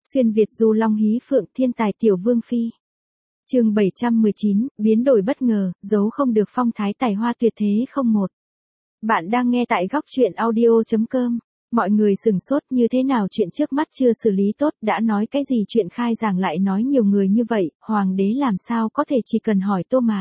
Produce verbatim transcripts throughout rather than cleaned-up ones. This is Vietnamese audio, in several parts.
Xuyên Việt du long hí phượng thiên tài tiểu vương phi. Chương bảy trăm mười chín, biến đổi bất ngờ, giấu không được phong thái tài hoa tuyệt thế không một. Bạn đang nghe tại góc truyện audio chấm com. Mọi người sừng sốt như thế nào chuyện trước mắt chưa xử lý tốt, đã nói cái gì chuyện khai giảng lại nói nhiều người như vậy, hoàng đế làm sao có thể chỉ cần hỏi Tô Mạt.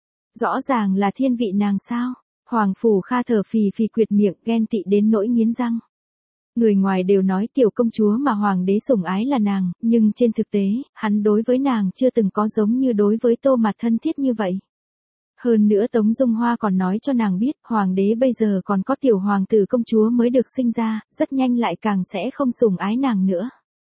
Rõ ràng là thiên vị nàng sao? Hoàng Phủ Kha thở phì phì quyệt miệng, ghen tị đến nỗi nghiến răng. Người ngoài đều nói tiểu công chúa mà hoàng đế sủng ái là nàng, nhưng trên thực tế, hắn đối với nàng chưa từng có giống như đối với Tô Mạt thân thiết như vậy. Hơn nữa Tống Dung Hoa còn nói cho nàng biết, hoàng đế bây giờ còn có tiểu hoàng tử công chúa mới được sinh ra, rất nhanh lại càng sẽ không sủng ái nàng nữa.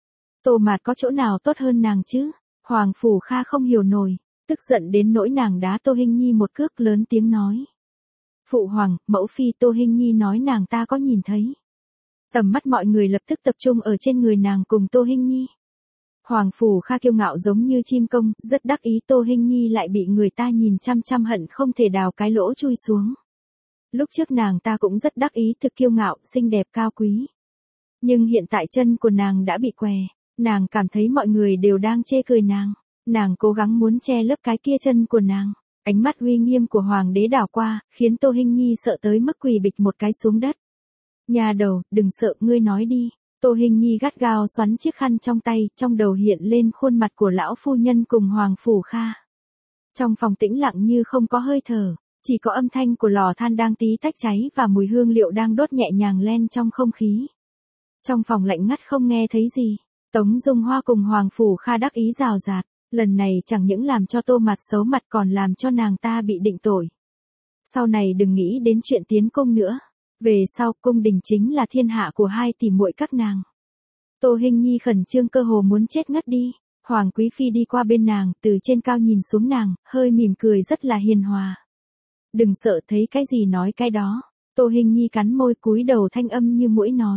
Tô Mạt có chỗ nào tốt hơn nàng chứ? Hoàng Phủ Kha không hiểu nổi, tức giận đến nỗi nàng đá Tô Hinh Nhi một cước, lớn tiếng nói. Phụ hoàng, mẫu phi, Tô Hinh Nhi nói nàng ta có nhìn thấy. Tầm mắt mọi người lập tức tập trung ở trên người nàng cùng Tô Hinh Nhi. Hoàng Phủ Kha kiêu ngạo giống như chim công, rất đắc ý Tô Hinh Nhi lại bị người ta nhìn chăm chăm hận không thể đào cái lỗ chui xuống. Lúc trước nàng ta cũng rất đắc ý thực kiêu ngạo, xinh đẹp cao quý. Nhưng hiện tại chân của nàng đã bị què, nàng cảm thấy mọi người đều đang chê cười nàng. Nàng cố gắng muốn che lấp cái kia chân của nàng. Ánh mắt uy nghiêm của hoàng đế đảo qua, khiến Tô Hinh Nhi sợ tới mức quỳ bịch một cái xuống đất. Nhà đầu, đừng sợ, ngươi nói đi. Tô Hinh Nhi gắt gao xoắn chiếc khăn trong tay, trong đầu hiện lên khuôn mặt của lão phu nhân cùng Hoàng Phủ Kha. Trong phòng tĩnh lặng như không có hơi thở, chỉ có âm thanh của lò than đang tí tách cháy và mùi hương liệu đang đốt nhẹ nhàng len trong không khí. Trong phòng lạnh ngắt không nghe thấy gì, Tống Dung Hoa cùng Hoàng Phủ Kha đắc ý rào rạt, lần này chẳng những làm cho Tô Mạt xấu mặt còn làm cho nàng ta bị định tội. Sau này đừng nghĩ đến chuyện tiến cung nữa. Về sau, cung đình chính là thiên hạ của hai tỷ muội các nàng. Tô Hinh Nhi khẩn trương cơ hồ muốn chết ngất đi. Hoàng Quý Phi đi qua bên nàng, từ trên cao nhìn xuống nàng, hơi mỉm cười rất là hiền hòa. Đừng sợ, thấy cái gì nói cái đó. Tô Hinh Nhi cắn môi cúi đầu thanh âm như muỗi nói.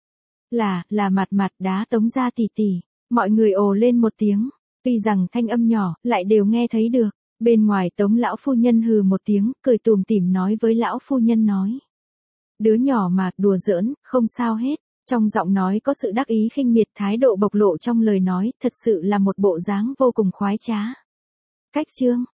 Là, là Mạt Mạt đá Tống gia tỷ tỷ. Mọi người ồ lên một tiếng. Tuy rằng thanh âm nhỏ, lại đều nghe thấy được. Bên ngoài Tống lão phu nhân hừ một tiếng, cười tủm tỉm nói với lão phu nhân nói. Đứa nhỏ mà, đùa giỡn, không sao hết. Trong giọng nói có sự đắc ý khinh miệt, thái độ bộc lộ trong lời nói, thật sự là một bộ dáng vô cùng khoái trá. Cách chương,